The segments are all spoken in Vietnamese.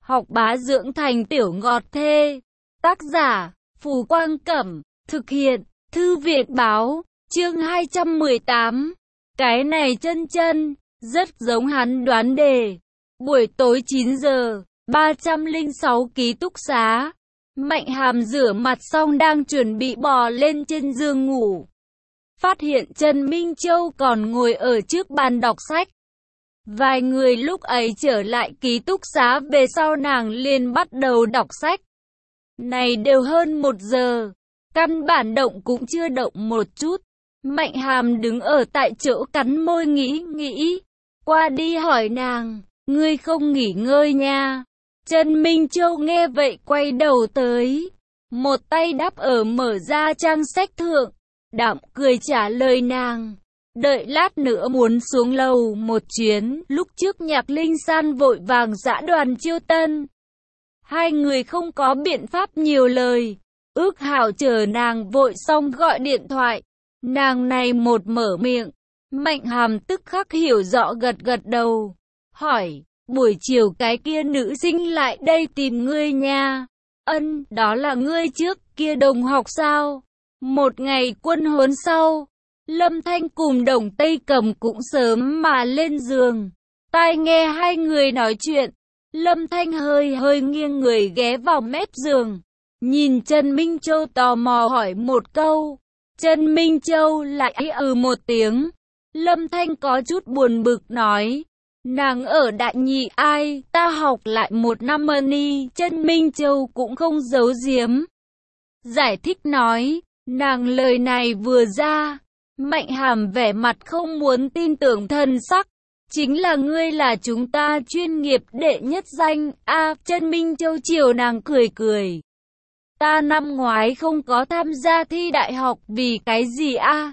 học bá dưỡng thành tiểu ngọt thê. Tác giả, Phù Quang Cẩm, thực hiện, Thư viện Báo, chương 218. Cái này chân chân, rất giống hắn đoán đề. Buổi tối 9 giờ, 306 ký túc xá. Mạnh Hàm rửa mặt xong đang chuẩn bị bò lên trên giường ngủ. Phát hiện Trần Minh Châu còn ngồi ở trước bàn đọc sách. Vài người lúc ấy trở lại ký túc xá về sau nàng liền bắt đầu đọc sách. Này đều hơn 1 giờ, căn bản động cũng chưa động một chút. Mạnh Hàm đứng ở tại chỗ cắn môi nghĩ. Qua đi hỏi nàng, ngươi không nghỉ ngơi nha. Trần Minh Châu nghe vậy quay đầu tới, một tay đắp ở mở ra trang sách thượng, đạm cười trả lời nàng. Đợi lát nữa muốn xuống lầu một chuyến, lúc trước Nhạc Linh San vội vàng giã đoàn chiêu tân. Hai người không có biện pháp nhiều lời, ước hảo chờ nàng vội xong gọi điện thoại. Nàng này một mở miệng, Mạnh Hàm tức khắc hiểu rõ gật đầu, hỏi, buổi chiều cái kia nữ sinh lại đây tìm ngươi nha. Ân, đó là ngươi trước kia đồng học sao? Một ngày quân huấn sau, Lâm Thanh cùng Đồng Tây Cầm cũng sớm mà lên giường. Tai nghe hai người nói chuyện, Lâm Thanh hơi nghiêng người ghé vào mép giường, nhìn Trần Minh Châu tò mò hỏi một câu. Trần Minh Châu lại một tiếng. Lâm Thanh có chút buồn bực nói, nàng ở đại nhị ai, ta học lại 1 năm ni. Trần Minh Châu cũng không giấu giếm, giải thích nói. Nàng lời này vừa ra, Mạnh Hàm vẻ mặt không muốn tin tưởng thần sắc. Chính là ngươi là chúng ta chuyên nghiệp đệ nhất danh a. Trần Minh Châu chiều nàng cười. Ta năm ngoái không có tham gia thi đại học vì cái gì a?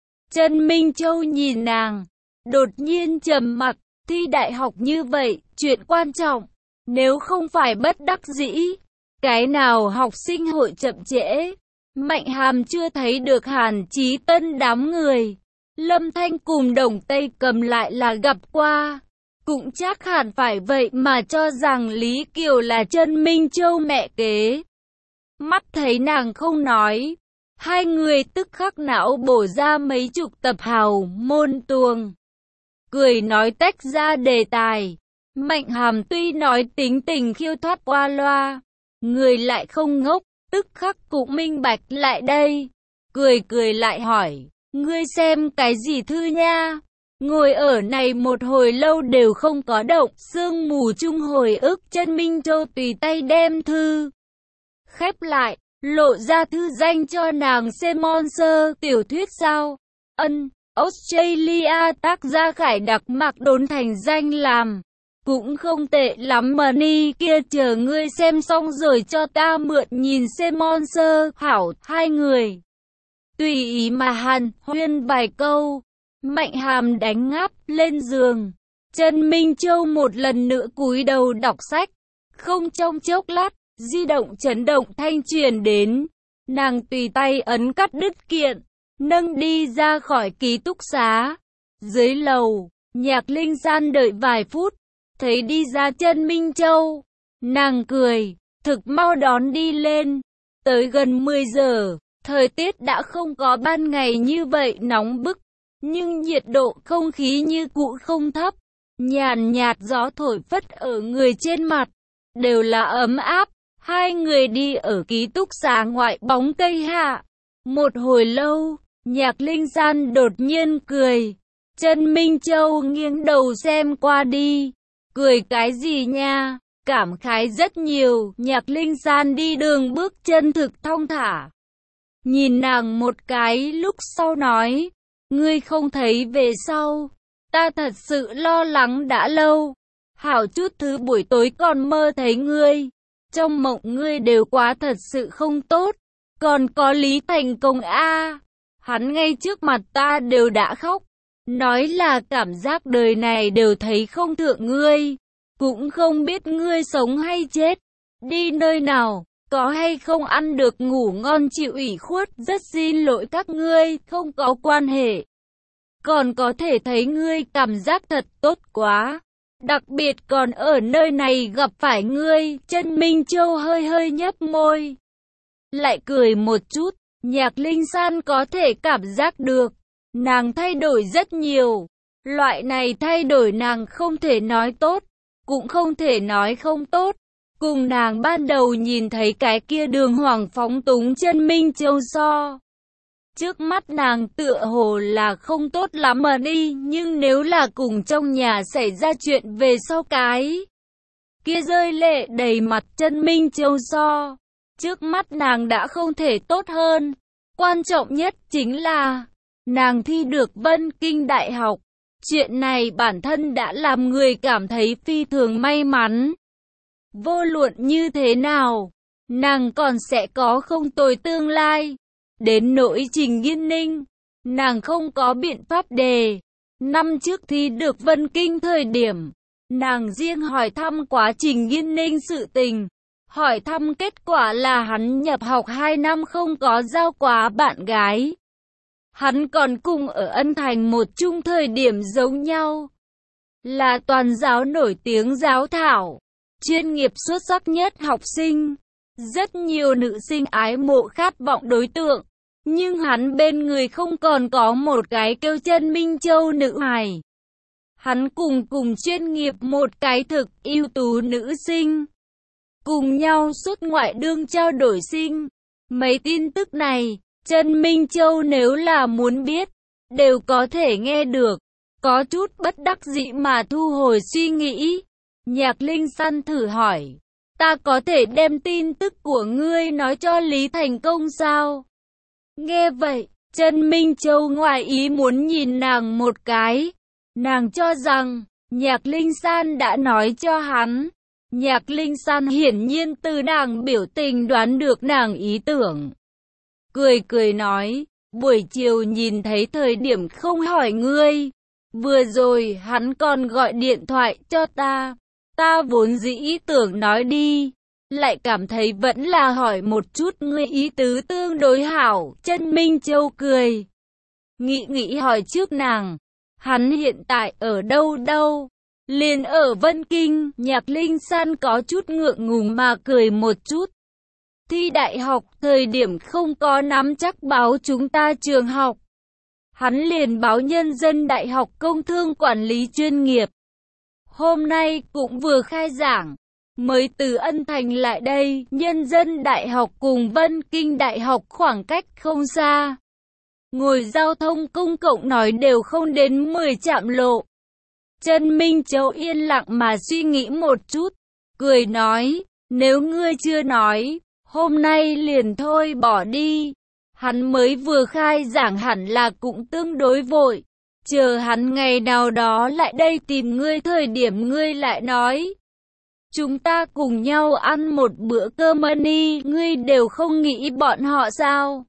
Trần Minh Châu nhìn nàng, đột nhiên trầm mặc. Thi đại học như vậy, chuyện quan trọng, nếu không phải bất đắc dĩ, cái nào học sinh hội chậm trễ. Mạnh Hàm chưa thấy được Hàn Chí Tân đám người, Lâm Thanh cùng Đồng Tây Cầm lại là gặp qua, cũng chắc hẳn phải vậy mà cho rằng Lý Kiều là Trần Minh Châu mẹ kế. Mắt thấy nàng không nói, hai người tức khắc não bổ ra mấy chục tập hào môn tuồng. Cười nói tách ra đề tài. Mạnh Hàm tuy nói tính tình khiêu thoát qua loa, người lại không ngốc, tức khắc cũng minh bạch lại đây. Cười lại hỏi, ngươi xem cái gì thư nha? Ngồi ở này một hồi lâu đều không có động, sương mù chung hồi ức. Trần Minh Châu tùy tay đem thư khép lại, lộ ra thư danh cho nàng xem. Monster tiểu thuyết sao? Ân, Australia, tác giả Khải Đặc Mạc Đốn thành danh làm, cũng không tệ lắm mà ni. Kia chờ ngươi xem xong rồi cho ta mượn nhìn xem. Monster hảo. Hai người tùy ý mà hàn huyên vài câu. Mạnh Hàm đánh ngáp lên giường. Trần Minh Châu một lần nữa cúi đầu đọc sách. Không trong chốc lát, di động chấn động thanh truyền đến. Nàng tùy tay ấn cắt đứt kiện, nâng đi ra khỏi ký túc xá. Dưới lầu, Nhạc Linh San đợi vài phút, thấy đi ra Trần Minh Châu, nàng cười, thực mau đón đi lên. Tới gần 10 giờ, thời tiết đã không có ban ngày như vậy nóng bức, nhưng nhiệt độ không khí như cũ không thấp. Nhàn nhạt gió thổi phất ở người trên mặt, đều là ấm áp. Hai người đi ở ký túc xá ngoại bóng cây hạ. Một hồi lâu, Nhạc Linh San đột nhiên cười. Trần Minh Châu nghiêng đầu xem qua đi. Cười cái gì nha? Cảm khái rất nhiều. Nhạc Linh San đi đường bước chân thực thong thả. Nhìn nàng một cái lúc sau nói, ngươi không thấy về sau, ta thật sự lo lắng đã lâu. Hảo chút thứ buổi tối còn mơ thấy ngươi. Trong mộng ngươi đều quá thật sự không tốt. Còn có Lý Thành Công a, hắn ngay trước mặt ta đều đã khóc, nói là cảm giác đời này đều thấy không thượng ngươi, cũng không biết ngươi sống hay chết, đi nơi nào, có hay không ăn được ngủ ngon chịu ủy khuất. Rất xin lỗi các ngươi, không có quan hệ. Còn có thể thấy ngươi cảm giác thật tốt quá. Đặc biệt còn ở nơi này gặp phải ngươi. Chân Minh Châu hơi hơi nhếch môi, lại cười một chút. Nhạc Linh San có thể cảm giác được, nàng thay đổi rất nhiều. Loại này thay đổi nàng không thể nói tốt, cũng không thể nói không tốt. Cùng nàng ban đầu nhìn thấy cái kia đường hoàng phóng túng Chân Minh Châu so, trước mắt nàng tựa hồ là không tốt lắm mà đi. Nhưng nếu là cùng trong nhà xảy ra chuyện về sau cái kia rơi lệ đầy mặt Chân Minh Châu so, trước mắt nàng đã không thể tốt hơn. Quan trọng nhất chính là nàng thi được Vân Kinh Đại học. Chuyện này bản thân đã làm người cảm thấy phi thường may mắn. Vô luận như thế nào, nàng còn sẽ có không tồi tương lai. Đến nỗi Trình Nghiên Ninh, nàng không có biện pháp đề. Năm trước thi được Vân Kinh thời điểm, nàng riêng hỏi thăm quá Trình Nghiên Ninh sự tình. Hỏi thăm kết quả là hắn nhập học 2 năm không có giao quá bạn gái. Hắn còn cùng ở Ân Thành một chung thời điểm giống nhau, là toàn giáo nổi tiếng giáo thảo, chuyên nghiệp xuất sắc nhất học sinh. Rất nhiều nữ sinh ái mộ khát vọng đối tượng, nhưng hắn bên người không còn có một cái kêu Chân Minh Châu nữ hài. Hắn cùng chuyên nghiệp một cái thực ưu tú nữ sinh, cùng nhau xuất ngoại đương trao đổi sinh. Mấy tin tức này, Chân Minh Châu nếu là muốn biết, đều có thể nghe được. Có chút bất đắc dĩ mà thu hồi suy nghĩ. Nhạc Linh San thử hỏi, ta có thể đem tin tức của ngươi nói cho Lý Thành Công sao? Nghe vậy, Chân Minh Châu ngoài ý muốn nhìn nàng một cái. Nàng cho rằng, Nhạc Linh San đã nói cho hắn. Nhạc Linh San hiển nhiên từ nàng biểu tình đoán được nàng ý tưởng. Cười nói, buổi chiều nhìn thấy thời điểm không hỏi ngươi. Vừa rồi hắn còn gọi điện thoại cho ta. Ta vốn dĩ ý tưởng nói đi, lại cảm thấy vẫn là hỏi một chút ngươi ý tứ tương đối hảo. Chân Minh Châu cười. Nghĩ hỏi trước nàng, hắn hiện tại ở đâu? Liền ở Vân Kinh. Nhạc Linh San có chút ngượng ngùng mà cười một chút. Thi đại học thời điểm không có nắm chắc báo chúng ta trường học. Hắn liền báo Nhân dân Đại học Công thương quản lý chuyên nghiệp. Hôm nay cũng vừa khai giảng, mới từ Ân Thành lại đây. Nhân dân Đại học cùng Vân Kinh Đại học khoảng cách không xa. Ngồi giao thông công cộng nói đều không đến 10 trạm lộ. Chân Minh Châu yên lặng mà suy nghĩ một chút, cười nói, nếu ngươi chưa nói, hôm nay liền thôi bỏ đi. Hắn mới vừa khai giảng hẳn là cũng tương đối vội. Chờ hắn ngày nào đó lại đây tìm ngươi thời điểm ngươi lại nói. Chúng ta cùng nhau ăn một bữa cơm đi, ngươi đều không nghĩ bọn họ sao?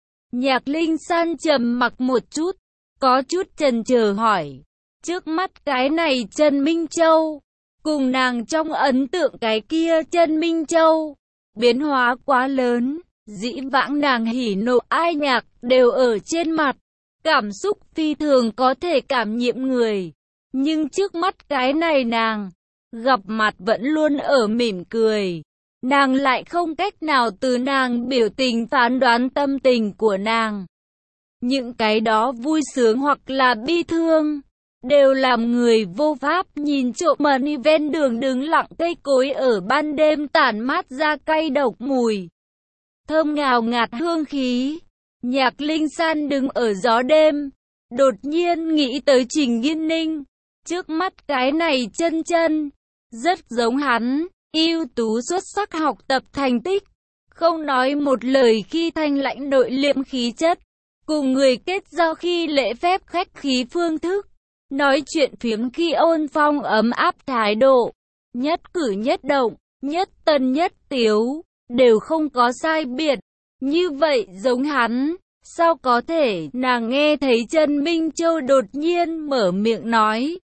Nhạc Linh San trầm mặc một chút, có chút chần chờ hỏi. Trước mắt cái này Chân Minh Châu, cùng nàng trong ấn tượng cái kia Chân Minh Châu, biến hóa quá lớn. Dĩ vãng nàng hỉ nộ ai nhạc đều ở trên mặt, cảm xúc phi thường có thể cảm nhiễm người. Nhưng trước mắt cái này nàng, gặp mặt vẫn luôn ở mỉm cười. Nàng lại không cách nào từ nàng biểu tình phán đoán tâm tình của nàng. Những cái đó vui sướng hoặc là bi thương, đều làm người vô pháp nhìn trộm. Mà đi ven đường đứng lặng cây cối ở ban đêm tản mát ra cay độc mùi thơm ngào ngạt hương khí. Nhạc Linh San đứng ở gió đêm, đột nhiên nghĩ tới Trình Nghiên Ninh. Trước mắt cái này chân rất giống hắn, ưu tú xuất sắc học tập thành tích, không nói một lời khi thanh lãnh nội liệm khí chất, cùng người kết giao khi lễ phép khách khí phương thức, nói chuyện phiếm khi ôn phong ấm áp thái độ, nhất cử nhất động, nhất tân nhất tiếu, đều không có sai biệt. Như vậy giống hắn, sao có thể? Nàng nghe thấy Chân Minh Châu đột nhiên mở miệng nói.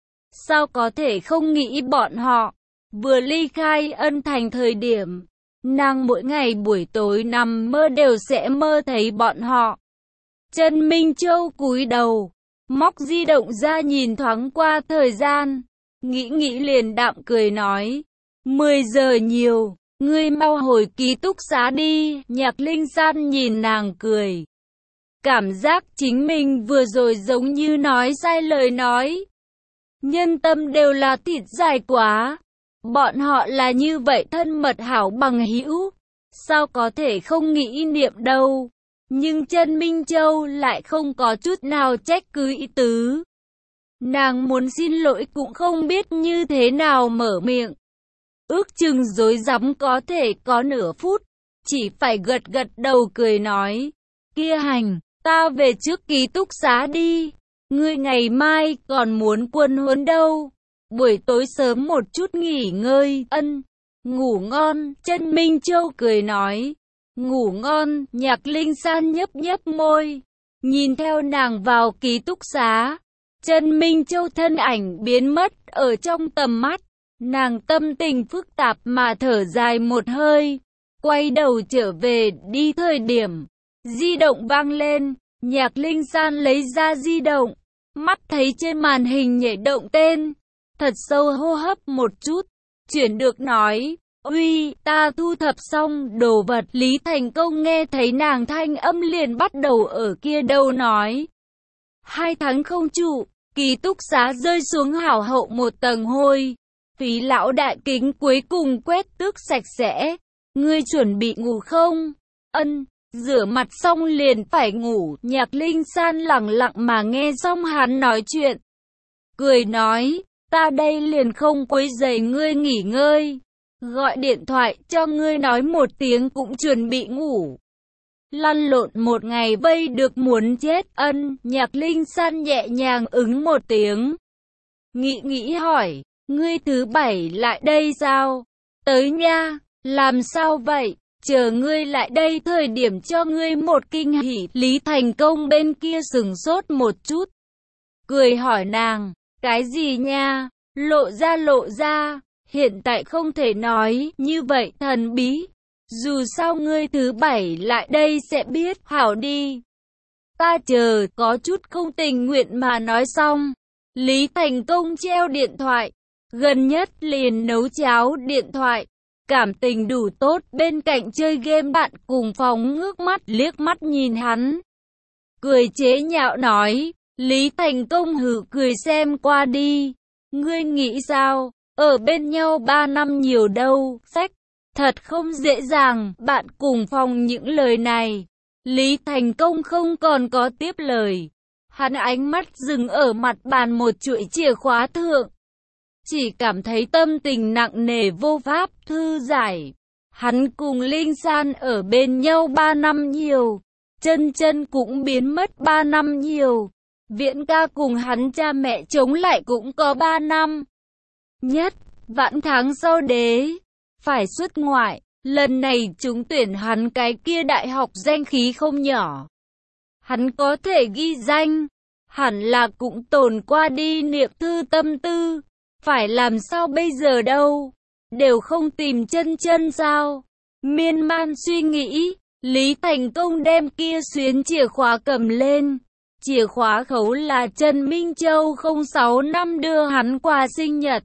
Sao có thể không nghĩ bọn họ? Vừa ly khai Ân Thành thời điểm, nàng mỗi ngày buổi tối nằm mơ đều sẽ mơ thấy bọn họ. Chân Minh Châu cúi đầu, móc di động ra nhìn thoáng qua thời gian. nghĩ liền đạm cười nói, 10 giờ nhiều, ngươi mau hồi ký túc xá đi. Nhạc Linh San nhìn nàng cười. Cảm giác chính mình vừa rồi giống như nói sai lời nói. Nhân tâm đều là thịt dài quá. Bọn họ là như vậy thân mật hảo bằng hữu. Sao có thể không nghĩ niệm đâu. Nhưng Trần Minh Châu lại không có chút nào trách cứ ý tứ. Nàng muốn xin lỗi cũng không biết như thế nào mở miệng. Ước chừng rối rắm có thể có nửa phút. Chỉ phải gật gật đầu cười nói. Kia hành, ta về trước ký túc xá đi. Ngươi ngày mai còn muốn quân huấn đâu. Buổi tối sớm một chút nghỉ ngơi. Ân, ngủ ngon. Trần Minh Châu cười nói. Ngủ ngon. Nhạc Linh San nhấp nhấp môi. Nhìn theo nàng vào ký túc xá. Trần Minh Châu thân ảnh biến mất ở trong tầm mắt. Nàng tâm tình phức tạp mà thở dài một hơi. Quay đầu trở về đi thời điểm. Di động vang lên. Nhạc Linh San lấy ra di động. Mắt thấy trên màn hình nhảy động tên. Thật sâu hô hấp một chút. Chuyển được nói. Uy, ta thu thập xong đồ vật. Lý Thành Công nghe thấy nàng thanh âm liền bắt đầu ở kia đâu nói. 2 tháng không trụ. Ký túc xá rơi xuống hảo hậu một tầng hôi. Phí lão đại kính cuối cùng quét tước sạch sẽ. Ngươi chuẩn bị ngủ không? Ân, rửa mặt xong liền phải ngủ. Nhạc Linh San lặng lặng mà nghe xong hắn nói chuyện. Cười nói, ta đây liền không quấy rầy ngươi nghỉ ngơi. Gọi điện thoại cho ngươi nói một tiếng cũng chuẩn bị ngủ. Lăn lộn một ngày vây được muốn chết. Ân, Nhạc Linh San nhẹ nhàng ứng một tiếng. Nghĩ hỏi, ngươi thứ 7 lại đây sao? Tới nha, làm sao vậy? Chờ ngươi lại đây thời điểm cho ngươi một kinh hỉ. Lý Thành Công bên kia sừng sốt một chút. Cười hỏi nàng, cái gì nha? Lộ ra, hiện tại không thể nói như vậy thần bí. Dù sao ngươi thứ 7 lại đây sẽ biết, hảo đi. Ta chờ, có chút không tình nguyện mà nói xong. Lý Thành Công treo điện thoại, gần nhất liền nấu cháo điện thoại. Cảm tình đủ tốt, bên cạnh chơi game bạn cùng phòng ngước mắt liếc mắt nhìn hắn. Cười chế nhạo nói, Lý Thành Công hừ cười xem qua đi. Ngươi nghĩ sao, ở bên nhau 3 năm nhiều đâu, sách. Thật không dễ dàng, bạn cùng phòng những lời này. Lý Thành Công không còn có tiếp lời. Hắn ánh mắt dừng ở mặt bàn một chuỗi chìa khóa thượng. Chỉ cảm thấy tâm tình nặng nề vô pháp thư giải. Hắn cùng Linh San ở bên nhau 3 năm nhiều. Chân cũng biến mất 3 năm nhiều. Viễn ca cùng hắn cha mẹ chống lại cũng có 3 năm. Nhất, vãn tháng sau đế. Phải xuất ngoại, lần này trúng tuyển hắn cái kia đại học danh khí không nhỏ. Hắn có thể ghi danh, hẳn là cũng tồn qua đi niệm thư tâm tư. Phải làm sao bây giờ đâu, đều không tìm chân sao. Miên man suy nghĩ, Lý Thành Công đem kia xuyến chìa khóa cầm lên. Chìa khóa khấu là Trần Minh Châu 06 năm đưa hắn quà sinh nhật.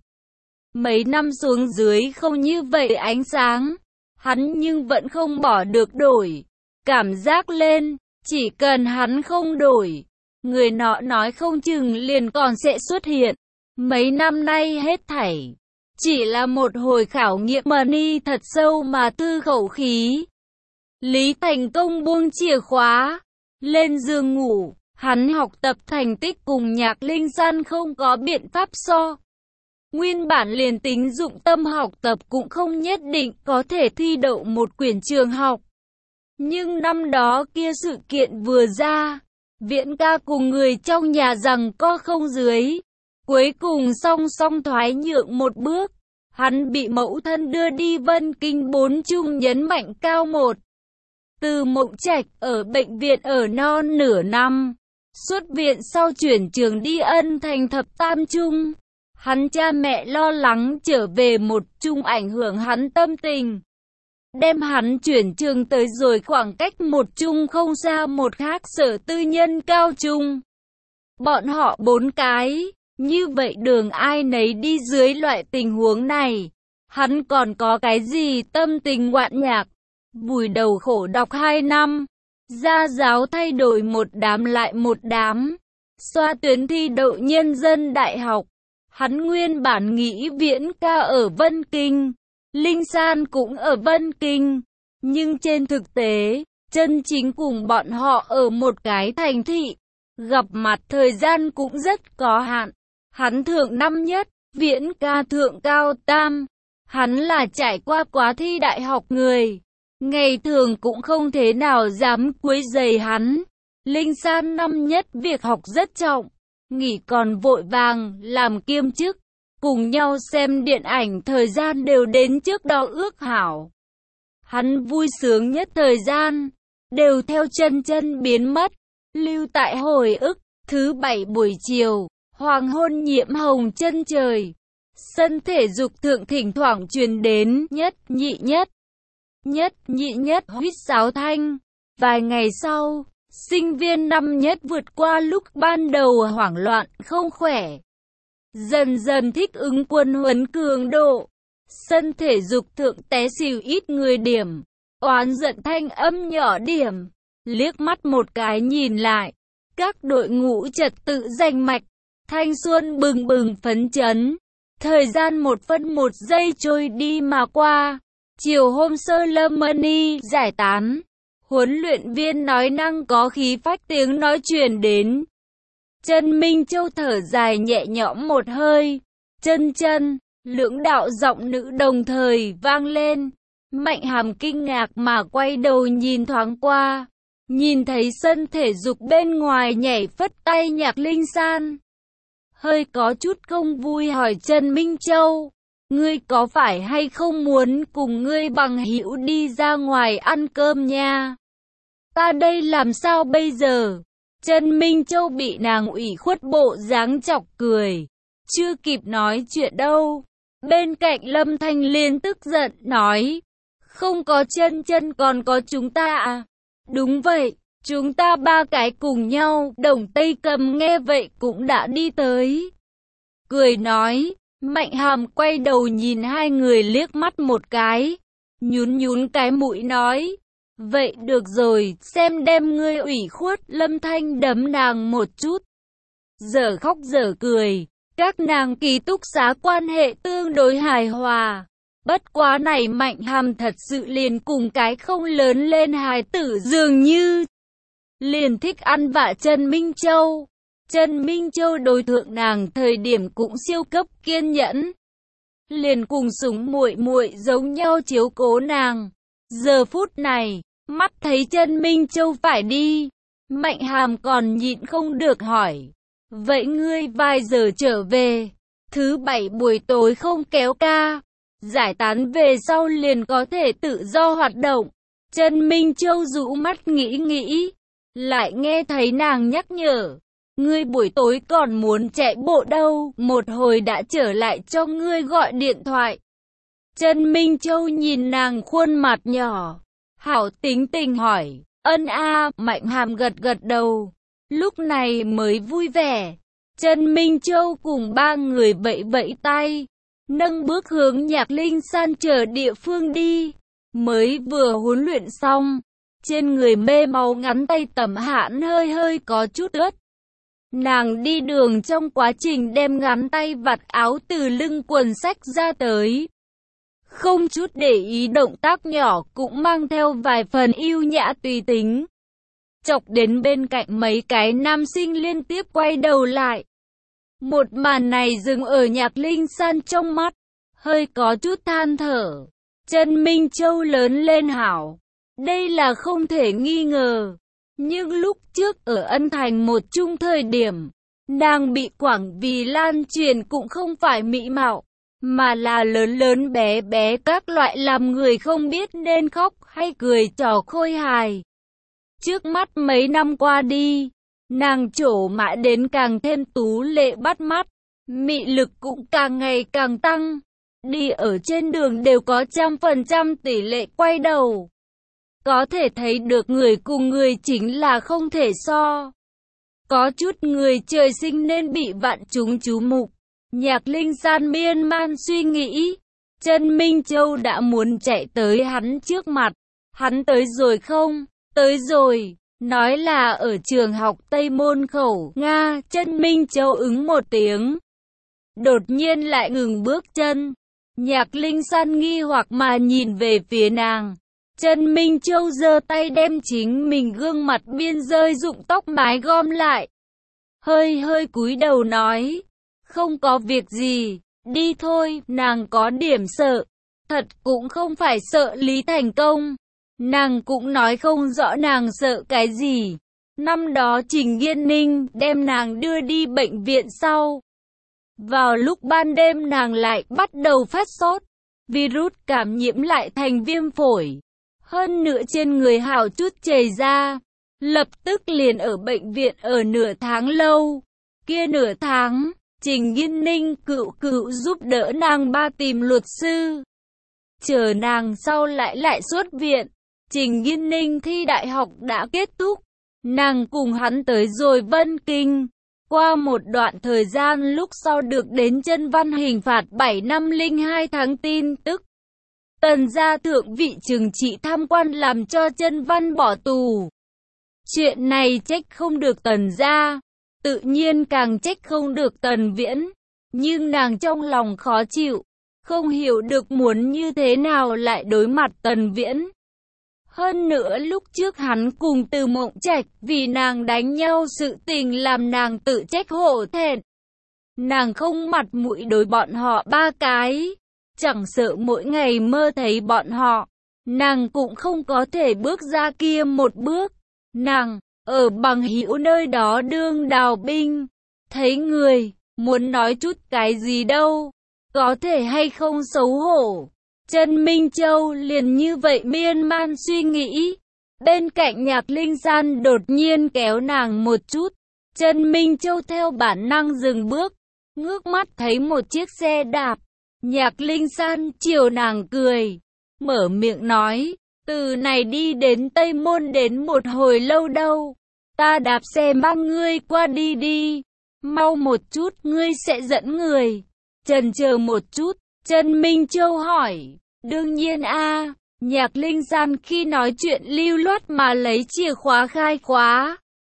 Mấy năm xuống dưới không như vậy ánh sáng, hắn nhưng vẫn không bỏ được đổi. Cảm giác lên, chỉ cần hắn không đổi, người nọ nói không chừng liền còn sẽ xuất hiện. Mấy năm nay hết thảy, chỉ là một hồi khảo nghiệm money thật sâu mà thư khẩu khí. Lý Thành Công buông chìa khóa, lên giường ngủ, hắn học tập thành tích cùng Nhạc Linh San không có biện pháp so. Nguyên bản liền tính dụng tâm học tập cũng không nhất định có thể thi đậu một quyển trường học. Nhưng năm đó kia sự kiện vừa ra, Viễn ca cùng người trong nhà rằng co không dưới. Cuối cùng song thoái nhượng một bước, hắn bị mẫu thân đưa đi Vân Kinh 4 trung nhấn mạnh cao 1. Từ Mộng Trạch ở bệnh viện ở non nửa năm, xuất viện sau chuyển trường đi Ân Thành thập tam trung. Hắn cha mẹ lo lắng trở về một trung ảnh hưởng hắn tâm tình. Đem hắn chuyển trường tới rồi khoảng cách một trung không xa một khác sở tư nhân cao trung. Bọn họ 4 cái, Như vậy đường ai nấy đi dưới loại tình huống này. Hắn còn có cái gì tâm tình ngoạn nhạc. Vùi đầu khổ đọc 2 năm. Gia giáo thay đổi một đám lại một đám. Xoa tuyến thi đậu nhân dân đại học. Hắn nguyên bản nghĩ Viễn ca ở Vân Kinh. Linh San cũng ở Vân Kinh. Nhưng trên thực tế, chân chính cùng bọn họ ở một cái thành thị. Gặp mặt thời gian cũng rất có hạn. Hắn thượng năm nhất, Viễn ca thượng cao tam. Hắn là trải qua quá thi đại học người. Ngày thường cũng không thế nào dám quấy rầy hắn. Linh San năm nhất việc học rất trọng. Nghỉ còn vội vàng, làm kiêm chức. Cùng nhau xem điện ảnh thời gian đều đến trước đó ước hảo. Hắn vui sướng nhất thời gian, đều theo chân chân biến mất. Lưu tại hồi ức, thứ 7 buổi chiều, hoàng hôn nhiễm hồng chân trời. Sân thể dục thượng thỉnh thoảng truyền đến nhất nhị nhất huýt sáo thanh. Vài ngày sau, sinh viên năm nhất vượt qua lúc ban đầu hoảng loạn không khỏe. Dần dần thích ứng quân huấn cường độ. Sân thể dục thượng té xỉu ít người điểm. Oán giận thanh âm nhỏ điểm. Liếc mắt một cái nhìn lại. Các đội ngũ trật tự rành mạch. Thanh xuân bừng bừng phấn chấn. Thời gian 1 phân 1 giây trôi đi mà qua. Chiều hôm ceremony giải tán. Huấn luyện viên nói năng có khí phách tiếng nói truyền đến. Trần Minh Châu thở dài nhẹ nhõm một hơi. Chân chân, lưỡng đạo giọng nữ đồng thời vang lên. Mạnh Hàm kinh ngạc mà quay đầu nhìn thoáng qua. Nhìn thấy sân thể dục bên ngoài nhảy phất tay nhạc Linh San. Hơi có chút không vui hỏi Trần Minh Châu. Ngươi có phải hay không muốn cùng ngươi bằng hữu đi ra ngoài ăn cơm nha? Ta đây làm sao bây giờ? Trần Minh Châu bị nàng ủy khuất bộ dáng chọc cười. Chưa kịp nói chuyện đâu. Bên cạnh Lâm Thanh Liên tức giận nói. Không có chân chân còn có chúng ta à? Đúng vậy, chúng ta 3 cái cùng nhau. Đồng Tây Cầm nghe vậy cũng đã đi tới. Cười nói. Mạnh Hàm quay đầu nhìn hai người liếc mắt một cái. Nhún cái mũi nói. Vậy được rồi, xem đem ngươi ủy khuất. Lâm Thanh đấm nàng một chút. Giờ khóc giờ cười. Các nàng ký túc xá quan hệ tương đối hài hòa. Bất quá này Mạnh Hàm thật sự liền cùng cái không lớn lên hài tử dường như. Liền thích ăn vạ Trần Minh Châu. Trần Minh Châu đối thượng nàng thời điểm cũng siêu cấp kiên nhẫn. Liền cùng súng muội muội giống nhau chiếu cố nàng. Giờ phút này, mắt thấy Trần Minh Châu phải đi. Mạnh Hàm còn nhịn không được hỏi. Vậy ngươi vài giờ trở về? Thứ 7 buổi tối không kéo ca. Giải tán về sau liền có thể tự do hoạt động. Trần Minh Châu rũ mắt nghĩ. Lại nghe thấy nàng nhắc nhở. Ngươi buổi tối còn muốn chạy bộ đâu, một hồi đã trở lại cho ngươi gọi điện thoại. Trần Minh Châu nhìn nàng khuôn mặt nhỏ. Hảo tính tình hỏi, ân a. Mạnh Hàm gật đầu. Lúc này mới vui vẻ. Trần Minh Châu cùng 3 người vẫy tay. Nâng bước hướng nhạc Linh San chờ địa phương đi. Mới vừa huấn luyện xong. Trên người mê máu ngắn tay tẩm hãn hơi có chút ướt. Nàng đi đường trong quá trình đem ngắn tay vạt áo từ lưng quần xách ra tới. Không chút để ý động tác nhỏ cũng mang theo vài phần yêu nhã tùy tính. Chọc đến bên cạnh mấy cái nam sinh liên tiếp quay đầu lại. Một màn này dừng ở nhạc Linh San trong mắt. Hơi có chút than thở. Trần Minh Châu lớn lên hảo. Đây là không thể nghi ngờ. Nhưng lúc trước ở Ân Thành một chung thời điểm, nàng bị Quảng Vì lan truyền cũng không phải mỹ mạo, mà là lớn bé các loại làm người không biết nên khóc hay cười trò khôi hài. Trước mắt mấy năm qua đi, nàng trổ mã đến càng thêm tú lệ bắt mắt, mị lực cũng càng ngày càng tăng. Đi ở trên đường đều có 100% tỷ lệ quay đầu. Có thể thấy được người cùng người chính là không thể so. Có chút người trời sinh nên bị vạn chúng chú mục. Nhạc Linh San miên man suy nghĩ. Chân Minh Châu đã muốn chạy tới hắn trước mặt. Hắn tới rồi không? Tới rồi. Nói là ở trường học Tây Môn Khẩu, Nga. Chân Minh Châu ứng một tiếng. Đột nhiên lại ngừng bước chân. Nhạc Linh San nghi hoặc mà nhìn về phía nàng. Chân Minh Châu giơ tay đem chính mình gương mặt biên rơi rụng tóc mái gom lại. Hơi cúi đầu nói. Không có việc gì, đi thôi. Nàng có điểm sợ. Thật cũng không phải sợ Lý Thành Công. Nàng cũng nói không rõ nàng sợ cái gì. Năm đó Trình Yên Ninh đem nàng đưa đi bệnh viện sau. Vào lúc ban đêm nàng lại bắt đầu phát sốt. Virus cảm nhiễm lại thành viêm phổi. Hơn nữa trên người hào chút chảy ra. Lập tức liền ở bệnh viện ở nửa tháng lâu. Kia nửa tháng, Trình Yên Ninh cựu giúp đỡ nàng ba tìm luật sư. Chờ nàng sau lại xuất viện. Trình Yên Ninh thi đại học đã kết thúc. Nàng cùng hắn tới rồi Vân Kinh. Qua một đoạn thời gian lúc sau được đến Chân Văn hình phạt 7 năm 02 tháng tin tức. Tần gia thượng vị trừng trị tham quan làm cho Chân Văn bỏ tù. Chuyện này trách không được Tần gia, tự nhiên càng trách không được Tần Viễn. Nhưng nàng trong lòng khó chịu, không hiểu được muốn như thế nào lại đối mặt Tần Viễn. Hơn nữa lúc trước hắn cùng Từ Mộng Trạch vì nàng đánh nhau sự tình làm nàng tự trách hổ thẹn. Nàng không mặt mũi đối bọn họ ba cái, chẳng sợ mỗi ngày mơ thấy bọn họ, nàng cũng không có thể bước ra kia một bước. Nàng ở bằng hữu nơi đó đương đào binh, thấy người, muốn nói chút cái gì đâu, có thể hay không xấu hổ. Chân Minh Châu liền như vậy miên man suy nghĩ. Bên cạnh Nhạc Linh San đột nhiên kéo nàng một chút. Chân Minh Châu theo bản năng dừng bước, ngước mắt thấy một chiếc xe đạp. Nhạc Linh San chiều nàng cười, mở miệng nói, từ này đi đến Tây Môn đến một hồi lâu đâu. Ta đạp xe mang ngươi qua đi đi. Mau một chút, ngươi sẽ dẫn người. Chần chờ một chút, Chân Minh Châu hỏi, đương nhiên a. Nhạc Linh San khi nói chuyện lưu loát mà lấy chìa khóa khai khóa.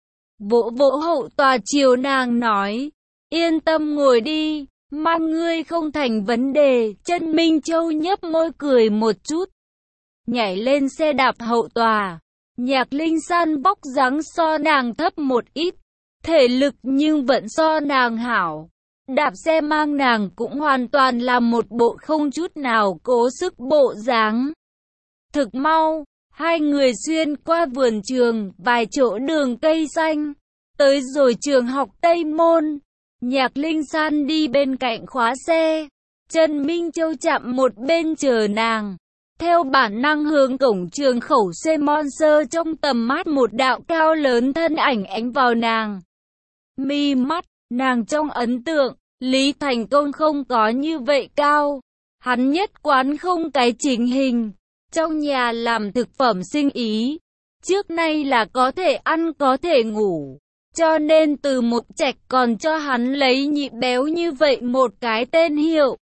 Vỗ vỗ hậu tòa chiều nàng nói, yên tâm ngồi đi, mang ngươi không thành vấn đề. Chân Minh Châu nhấp môi cười một chút, nhảy lên xe đạp hậu tòa. Nhạc Linh San vóc dáng so nàng thấp một ít, thể lực nhưng vẫn so nàng hảo. Đạp xe mang nàng cũng hoàn toàn là một bộ không chút nào cố sức bộ dáng. Thực mau, hai người xuyên qua vườn trường, vài chỗ đường cây xanh, tới rồi trường học Tây Môn. Nhạc Linh San đi bên cạnh khóa xe, Trần Minh Châu chạm một bên chờ nàng. Theo bản năng hướng cổng trường khẩu xe Monster, trong tầm mắt một đạo cao lớn thân ảnh ánh vào nàng. Mi mắt, nàng trong ấn tượng, Lý Thành Công không có như vậy cao. Hắn nhất quán không cái chỉnh hình, trong nhà làm thực phẩm sinh ý. Trước nay là có thể ăn có thể ngủ, cho nên Từ Mộng Trạch còn cho hắn lấy nhị béo như vậy một cái tên hiệu.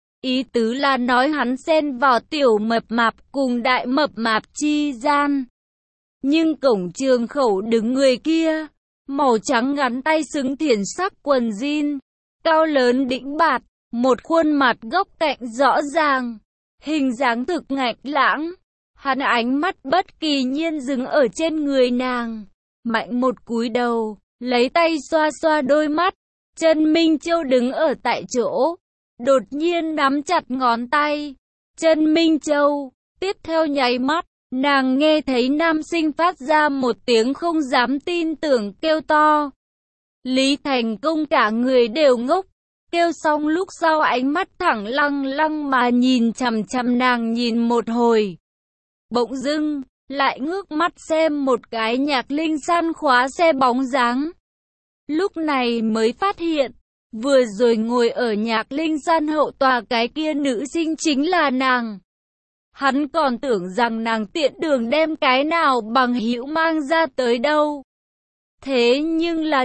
Ý tứ là nói hắn xen vào tiểu mập mạp cùng đại mập mạp chi gian. Nhưng cổng trường khẩu đứng người kia, màu trắng ngắn tay xứng thiển sắc quần jean, cao lớn đĩnh bạt, một khuôn mặt góc cạnh rõ ràng, hình dáng thực ngạch lãng. Hắn ánh mắt bất kỳ nhiên dừng ở trên người nàng, mạnh một cúi đầu, lấy tay xoa xoa đôi mắt. Chân Minh Châu đứng ở tại chỗ, đột nhiên nắm chặt ngón tay Chân Minh Châu. Tiếp theo nháy mắt, nàng nghe thấy nam sinh phát ra một tiếng không dám tin tưởng kêu to. Lý Thành Công cả người đều ngốc, kêu xong lúc sau ánh mắt thẳng lăng lăng mà nhìn chằm chằm nàng nhìn một hồi. Bỗng dưng, lại ngước mắt xem một cái Nhạc Linh San khóa xe bóng dáng. Lúc này mới phát hiện, vừa rồi ngồi ở Nhạc Linh San hậu tòa cái kia nữ sinh chính là nàng. Hắn còn tưởng rằng nàng tiện đường đem cái nào bằng hữu mang ra tới đâu. Thế nhưng là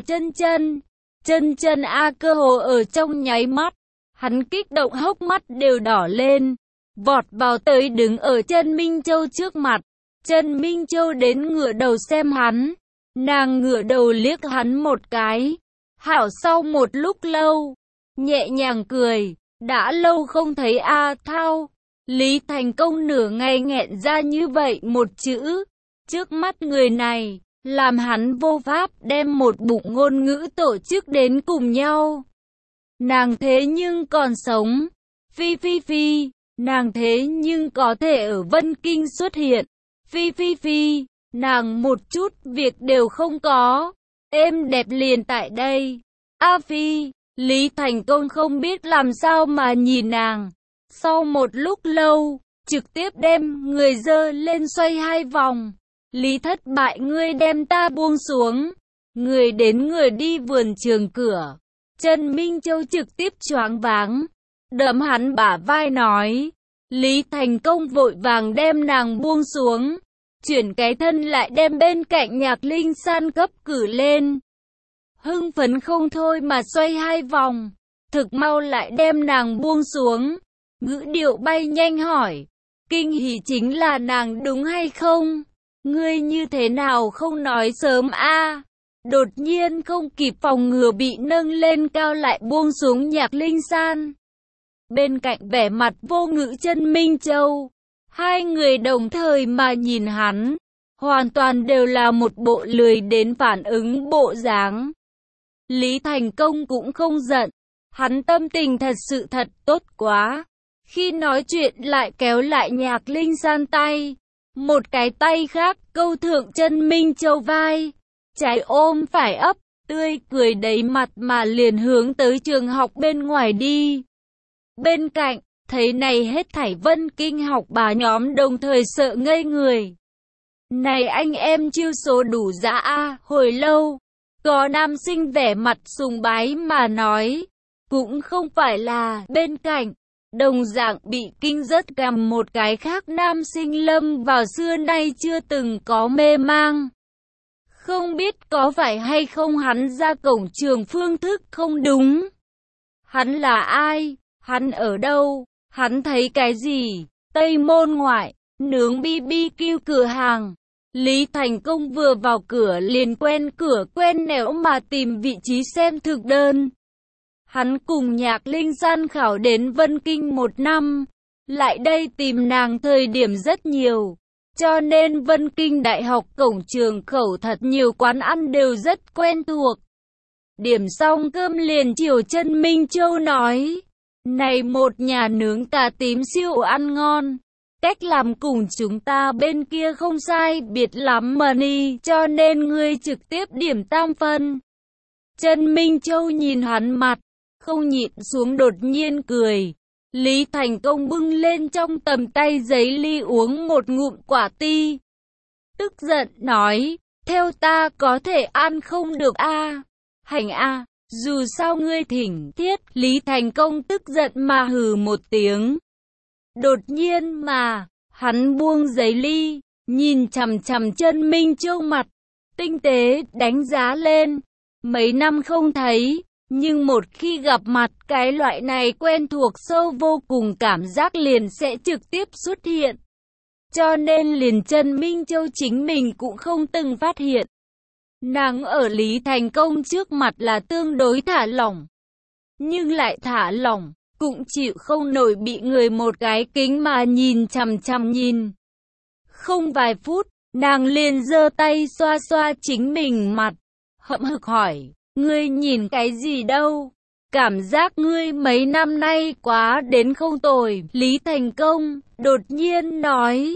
chân chân cơ hồ ở trong nháy mắt, hắn kích động hốc mắt đều đỏ lên, vọt vào tới đứng ở Chân Minh Châu trước mặt. Chân Minh Châu đến ngửa đầu xem hắn, nàng ngửa đầu liếc hắn một cái, hảo sau một lúc lâu, nhẹ nhàng cười, đã lâu không thấy A Thao. Lý Thành Công nửa ngày nghẹn ra như vậy một chữ, trước mắt người này, làm hắn vô pháp đem một bụng ngôn ngữ tổ chức đến cùng nhau. Nàng thế nhưng còn sống, phi phi phi, nàng thế nhưng có thể ở Vân Kinh xuất hiện, phi phi phi, nàng một chút việc đều không có, êm đẹp liền tại đây. A Phi, Lý Thành Công không biết làm sao mà nhìn nàng, sau một lúc lâu, trực tiếp đem người dơ lên xoay 2 vòng. Lý thất bại, ngươi đem ta buông xuống. Người đến người đi vườn trường cửa. Chân Minh Châu trực tiếp choáng váng, đấm hắn bả vai nói. Lý Thành Công vội vàng đem nàng buông xuống, chuyển cái thân lại đem bên cạnh Nhạc Linh San cấp cử lên. Hưng phấn không thôi mà xoay 2 vòng, thực mau lại đem nàng buông xuống. Ngữ điệu bay nhanh hỏi, kinh hỉ chính là nàng đúng hay không? Ngươi như thế nào không nói sớm a? Đột nhiên không kịp phòng ngừa bị nâng lên cao lại buông xuống Nhạc Linh San. Bên cạnh vẻ mặt vô ngữ Chân Minh Châu, hai người đồng thời mà nhìn hắn, hoàn toàn đều là một bộ lười đến phản ứng bộ dáng. Lý Thành Công cũng không giận, hắn tâm tình thật sự thật tốt quá. Khi nói chuyện lại kéo lại Nhạc Linh San tay, một cái tay khác câu thượng Chân Minh Châu vai, trái ôm phải ấp, tươi cười đầy mặt mà liền hướng tới trường học bên ngoài đi. Bên cạnh, thấy này hết thảy Vân Kinh học bà nhóm đồng thời sợ ngây người. Này anh em chiêu số đủ dã a, hồi lâu, có nam sinh vẻ mặt sùng bái mà nói, cũng không phải là bên cạnh. Đồng dạng bị kinh rất gầm một cái khác nam sinh lâm vào xưa nay chưa từng có mê mang. Không biết có phải hay không hắn ra cổng trường phương thức không đúng. Hắn là ai? Hắn ở đâu? Hắn thấy cái gì? Tây Môn ngoại, nướng BBQ cửa hàng. Lý Thành Công vừa vào cửa liền quen cửa quen nẻo mà tìm vị trí xem thực đơn. Hắn cùng Nhạc Linh San khảo đến Vân Kinh 1 năm, lại đây tìm nàng thời điểm rất nhiều, cho nên Vân Kinh Đại học cổng trường khẩu thật nhiều quán ăn đều rất quen thuộc. Điểm xong cơm liền chiều Chân Minh Châu nói, này một nhà nướng cà tím siêu ăn ngon, cách làm cùng chúng ta bên kia không sai biệt lắm mà ni, cho nên ngươi trực tiếp điểm tam phân. Chân Minh Châu nhìn hắn mặt, không nhịn xuống đột nhiên cười. Lý Thành Công bưng lên trong tầm tay giấy ly uống một ngụm quả ti. Tức giận nói, theo ta có thể ăn không được a? Hành a, dù sao ngươi thỉnh thiết. Lý Thành Công tức giận mà hừ một tiếng. Đột nhiên mà, hắn buông giấy ly, nhìn chằm chằm Chân Minh Châu mặt, tinh tế đánh giá lên. Mấy năm không thấy, nhưng một khi gặp mặt cái loại này quen thuộc sâu vô cùng cảm giác liền sẽ trực tiếp xuất hiện. Cho nên liền Chân Minh Châu chính mình cũng không từng phát hiện. Nàng ở Lý Thành Công trước mặt là tương đối thả lỏng, nhưng lại thả lỏng, cũng chịu không nổi bị người một cái kính mà nhìn chằm chằm nhìn. Không vài phút, nàng liền giơ tay xoa xoa chính mình mặt, hậm hực hỏi, ngươi nhìn cái gì đâu? Cảm giác ngươi mấy năm nay quá đến không tồi. Lý Thành Công đột nhiên nói.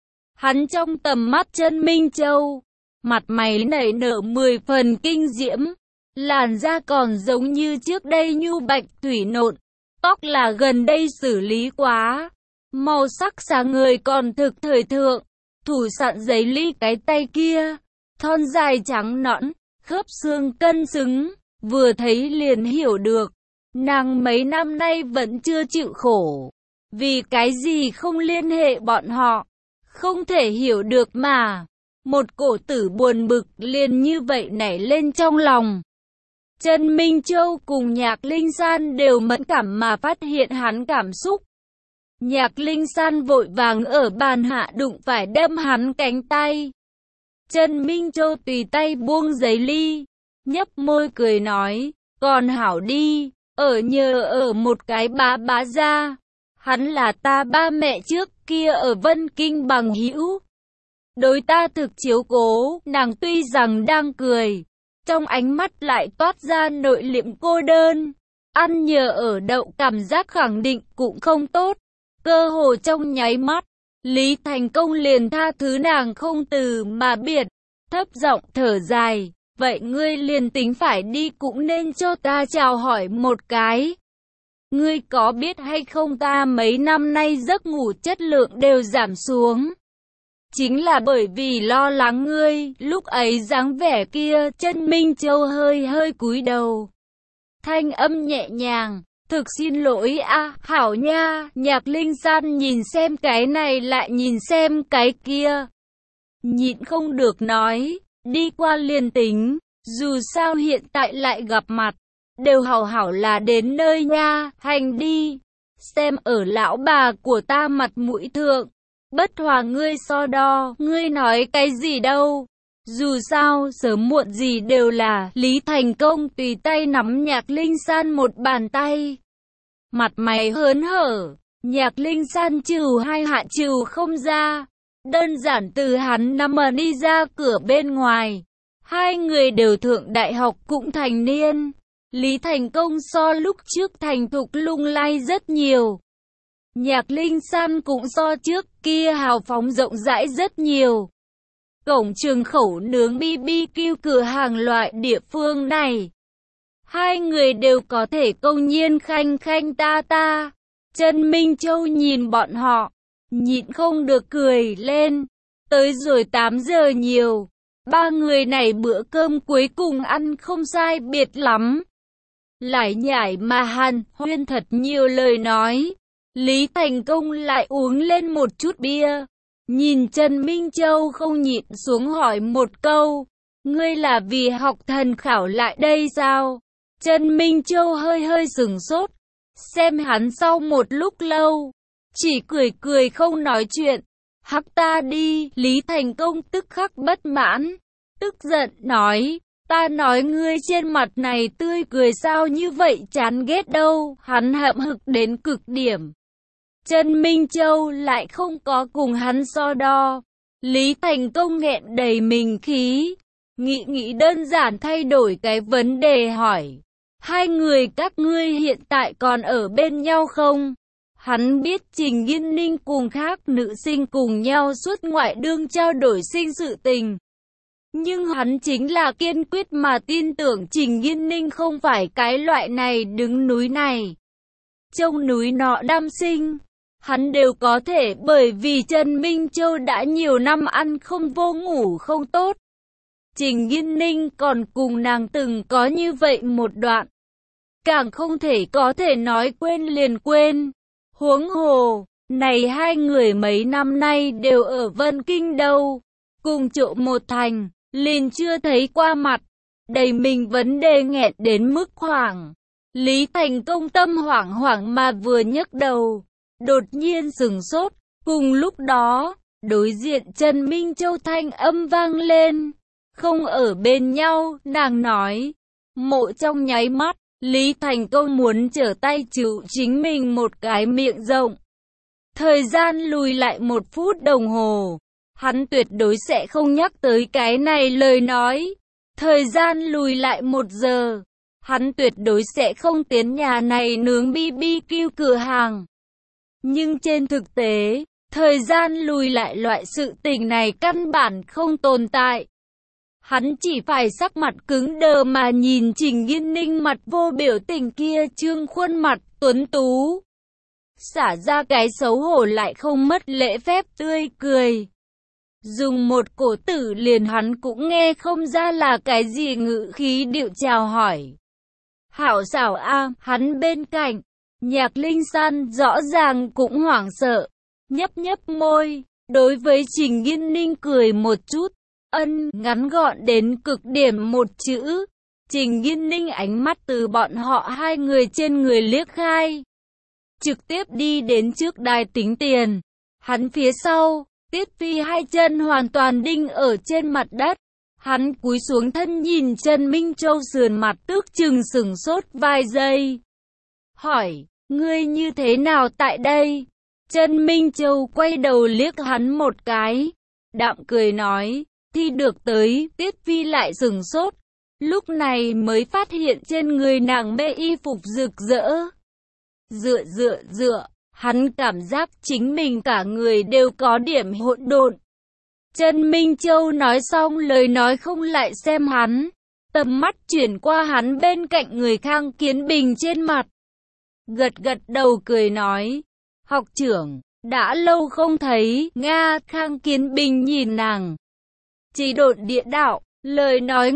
Hắn trong tầm mắt Chân Minh Châu, mặt mày nảy nở 10 phần kinh diễm, làn da còn giống như trước đây nhu bạch thủy nộn, tóc là gần đây xử lý quá, màu sắc sáng người còn thực thời thượng, thủ sẵn giấy ly cái tay kia, thon dài trắng nõn, khớp xương cân xứng, vừa thấy liền hiểu được, nàng mấy năm nay vẫn chưa chịu khổ, vì cái gì không liên hệ bọn họ, không thể hiểu được mà. Một cổ tử buồn bực liền như vậy nảy lên trong lòng. Trần Minh Châu cùng Nhạc Linh San đều mẫn cảm mà phát hiện hắn cảm xúc. Nhạc Linh San vội vàng ở bàn hạ đụng phải đâm hắn cánh tay. Trần Minh Châu tùy tay buông giấy ly, nhấp môi cười nói, còn hảo đi, nhờ ở một cái bá gia. Hắn là ta ba mẹ trước kia ở Vân Kinh bằng hữu. Đối ta thực chiếu cố, nàng tuy rằng đang cười, trong ánh mắt lại toát ra nội liệm cô đơn. Ăn nhờ ở đậu cảm giác khẳng định cũng không tốt. Cơ hồ trong nháy mắt, Lý Thành Công liền tha thứ nàng không từ mà biệt, thấp giọng thở dài, vậy ngươi liền tính phải đi cũng nên cho ta chào hỏi một cái. Ngươi có biết hay không ta mấy năm nay giấc ngủ chất lượng đều giảm xuống. Chính là bởi vì lo lắng ngươi, lúc ấy dáng vẻ kia. Trần Minh Châu hơi cúi đầu. Thanh âm nhẹ nhàng, thực xin lỗi a, hảo nha. Nhạc Linh San nhìn xem cái này lại nhìn xem cái kia. Nhịn không được nói, đi qua liền tính, dù sao hiện tại lại gặp mặt, đều hảo hảo là đến nơi nha, hành đi. Xem ở lão bà của ta mặt mũi thượng, bất hòa ngươi so đo, ngươi nói cái gì đâu. Dù sao, sớm muộn gì đều là. Lý Thành Công tùy tay nắm Nhạc Linh San một bàn tay. Mặt mày hớn hở, Nhạc Linh San trừ hai hạ trừ không ra. Đơn giản từ hắn nằm đi ra cửa bên ngoài. Hai người đều thượng đại học cũng thành niên. Lý Thành Công so lúc trước thành thục lung lay rất nhiều. Nhạc Linh San cũng so trước kia hào phóng rộng rãi rất nhiều. Cổng trường khẩu nướng BBQ cửa hàng loại địa phương này, hai người đều có thể công nhiên khanh ta. Trần Minh Châu nhìn bọn họ, nhịn không được cười lên. Tới rồi 8 giờ nhiều, ba người này bữa cơm cuối cùng ăn không sai biệt lắm. Lải nhải mà hàn huyên thật nhiều lời nói. Lý Thành Công lại uống lên một chút bia. Nhìn Trần Minh Châu không nhịn xuống hỏi một câu. Ngươi là vì học thần khảo lại đây sao? Trần Minh Châu hơi sửng sốt. Xem hắn sau một lúc lâu, chỉ cười không nói chuyện. Hắc ta đi. Lý Thành Công tức khắc bất mãn, tức giận nói. Ta nói ngươi trên mặt này tươi cười sao như vậy chán ghét đâu. Hắn hậm hực đến cực điểm. Trần Minh Châu lại không có cùng hắn so đo. Lý Thành Công nghẹn đầy mình khí, nghĩ đơn giản thay đổi cái vấn đề hỏi. Hai người các ngươi hiện tại còn ở bên nhau không? Hắn biết Trình Nghiên Ninh cùng khác nữ sinh cùng nhau suốt ngoại đương trao đổi sinh sự tình. Nhưng hắn chính là kiên quyết mà tin tưởng Trình Nghiên Ninh không phải cái loại này đứng núi này trông núi nọ đam sinh. Hắn đều có thể bởi vì Trần Minh Châu đã nhiều năm ăn không vô ngủ không tốt. Trình Nghiên Ninh còn cùng nàng từng có như vậy một đoạn. Càng không thể có thể nói quên liền quên. Huống hồ, này hai người mấy năm nay đều ở Vân Kinh đâu. Cùng chỗ một thành, liền chưa thấy qua mặt. Đầy mình vấn đề nghẹn đến mức hoảng. Lý Thành Công tâm hoảng mà vừa nhấc đầu, đột nhiên sửng sốt. Cùng lúc đó, đối diện Trần Minh Châu thanh âm vang lên. Không ở bên nhau, nàng nói. Mộ trong nháy mắt, Lý Thành Công muốn trở tay chịu chính mình một cái miệng rộng. Thời gian lùi lại 1 phút đồng hồ. Hắn tuyệt đối sẽ không nhắc tới cái này lời nói. Thời gian lùi lại 1 giờ. Hắn tuyệt đối sẽ không tiến nhà này nướng BBQ cửa hàng. Nhưng trên thực tế, thời gian lùi lại loại sự tình này căn bản không tồn tại. Hắn chỉ phải sắc mặt cứng đờ mà nhìn Trình Nghiên Ninh mặt vô biểu tình kia trương khuôn mặt tuấn tú. Xả ra cái xấu hổ lại không mất lễ phép tươi cười. Dùng một cổ tử liền hắn cũng nghe không ra là cái gì ngữ khí điệu chào hỏi. Hảo xảo a, hắn bên cạnh, Nhạc Linh San rõ ràng cũng hoảng sợ, nhấp môi, đối với Trình Nghiên Ninh cười một chút. Ngắn gọn đến cực điểm một chữ. Trình Nhiên Ninh ánh mắt từ bọn họ hai người trên người liếc khai, trực tiếp đi đến trước đài tính tiền. Hắn phía sau, Tiết Phi hai chân hoàn toàn đinh ở trên mặt đất. Hắn cúi xuống thân nhìn Trần Minh Châu sườn mặt tước chừng sửng sốt vài giây. Hỏi, ngươi như thế nào tại đây? Trần Minh Châu quay đầu liếc hắn một cái, đạm cười nói, thi được tới. Tiết Phi lại sửng sốt, lúc này mới phát hiện trên người nàng bê y phục rực rỡ. Dựa, hắn cảm giác chính mình cả người đều có điểm hỗn độn. Trần Minh Châu nói xong lời nói không lại xem hắn, tầm mắt chuyển qua hắn bên cạnh người Khang Kiến Bình trên mặt. Gật đầu cười nói, học trưởng, đã lâu không thấy. Nga. Khang Kiến Bình nhìn nàng, chỉ độn địa đạo, lời nói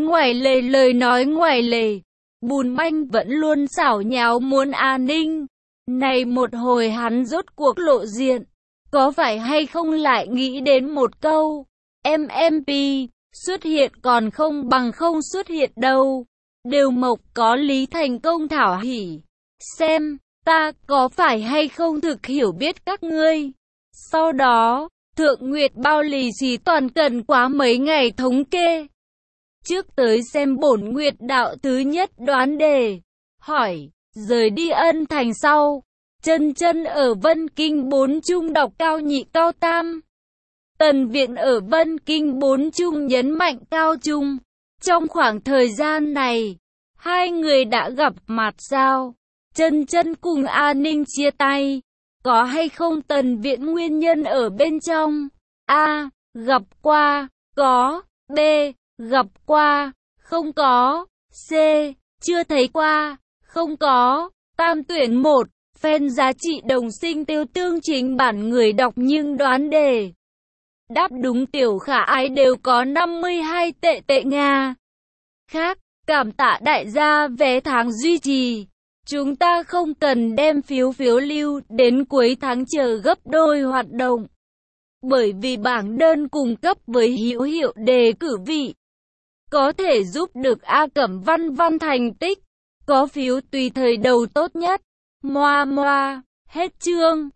ngoài lề. Bùn Manh vẫn luôn xảo nháo muốn an ninh. Này một hồi hắn rốt cuộc lộ diện, có phải hay không lại nghĩ đến một câu, MMP, xuất hiện còn không bằng không xuất hiện đâu. Đều Mộc có lý thành công thảo hỉ, xem, ta có phải hay không thực hiểu biết các ngươi. Sau đó, Thượng Nguyệt bao lì xì toàn cần quá mấy ngày thống kê. Trước tới xem bổn Nguyệt đạo thứ nhất đoán đề. Hỏi, rời đi Ân Thành sau, chân ở Vân Kinh 4 trung đọc cao nhị cao tam. Tần Viện ở Vân Kinh 4 trung nhấn mạnh cao trung. Trong khoảng thời gian này, hai người đã gặp mặt sao? Chân cùng A Ninh chia tay, có hay không Tần Viện nguyên nhân ở bên trong? A. Gặp qua, có. B. Gặp qua, không có. C. Chưa thấy qua, không có. Tam tuyển 1, fan giá trị đồng sinh tiêu tương chính bản người đọc nhưng đoán đề. Đáp đúng tiểu khả ái đều có 52 tệ Nga. Khác, cảm tạ đại gia vé tháng duy trì. Chúng ta không cần đem phiếu lưu đến cuối tháng chờ gấp đôi hoạt động. Bởi vì bảng đơn cung cấp với hữu hiệu đề cử vị, có thể giúp được A Cẩm văn thành tích. Có phiếu tùy thời đầu tốt nhất. Hết chương.